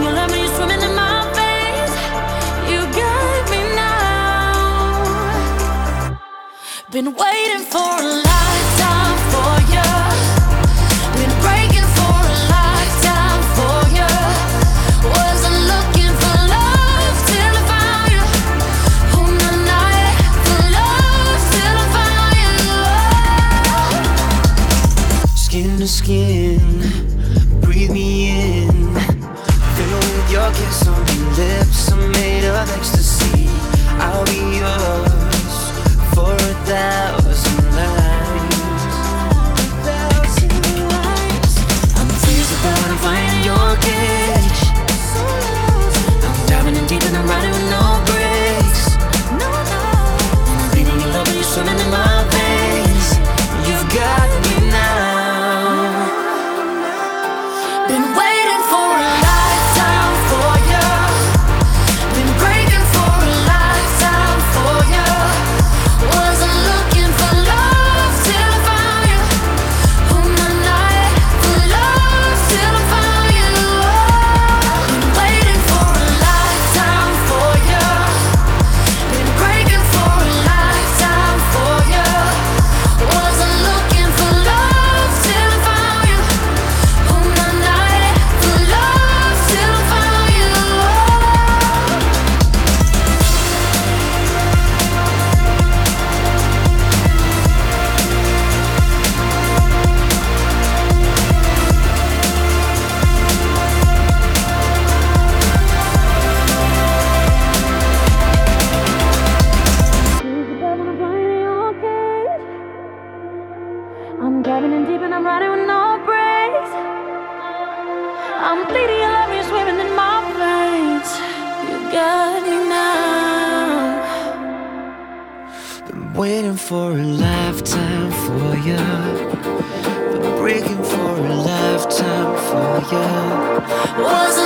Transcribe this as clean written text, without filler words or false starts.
your love when you're swimming in my veins. You got me now. Been waiting for a lifetime for you. Been breaking for a lifetime for you. Wasn't looking for love till I found you. On the night for love till I found you. Skin to skin, breathe me in. Fill with your kiss on your lips. I'm made of ecstasy. I'll be yours for 1,000 lives. I'm freezing about I'm flying in your cage. I'm diving in deep and I'm riding with no brakes. I'm bleeding your love when you're swimming in my veins. You've got me now. Been waiting for a lifetime for you. Been breaking for a lifetime for you. Wasn't looking for love till I found you. On the night for love till I found you. Been waiting for a lifetime for you. Been breaking for a lifetime for you. Wasn't looking for love till I found you. On the night for love till I found you. I'm diving in deep and I'm riding with no brakes. I'm bleeding your love, you're swimming in my veins. You got me now. Been waiting for a lifetime for you. Been breaking for a lifetime for you. Wasn't